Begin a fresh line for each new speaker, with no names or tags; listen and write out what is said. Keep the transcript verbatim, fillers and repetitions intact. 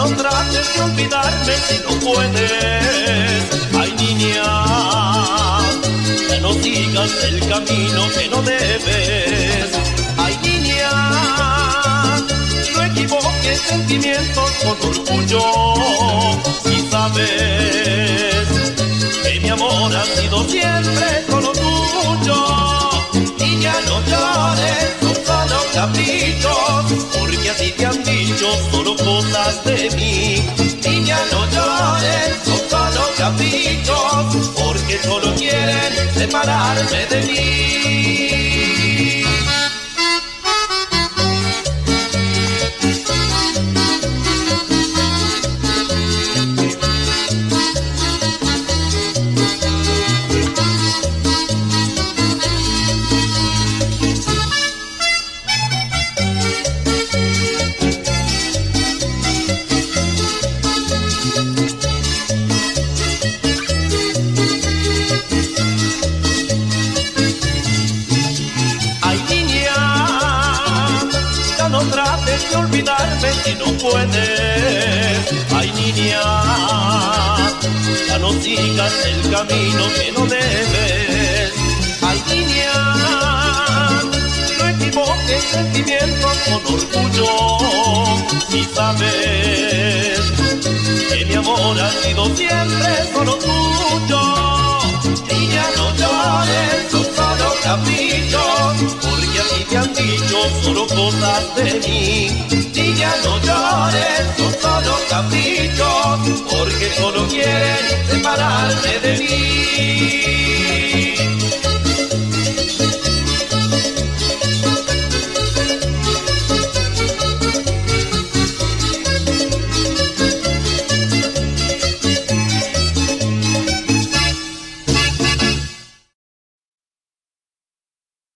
no trates de olvidarme si no puedes. Ay, niña, ya no sigas el camino que no debes. Ay, niña, no equivoques sentimientos con orgullo. Si sabes que mi amor ha sido siempre solo tuyo. Niña, no llores, son solo caprichos, porque a ti te han dicho solo cosas de mí. Niña, no llores, son solo caprichos, porque solo quieren separarme de mí. No trates de olvidarme si no puedes. Ay, niña, ya no sigas el camino que no debes. Ay, niña, no equivoques sentimientos con orgullo. Si sabes que mi amor ha sido siempre solo tuyo. Niña, no llores, son solo caprichos, porque a ti te han dicho solo cosas de mí. Niña, no llores, son solo caprichos, porque solo quieren separarme de mí.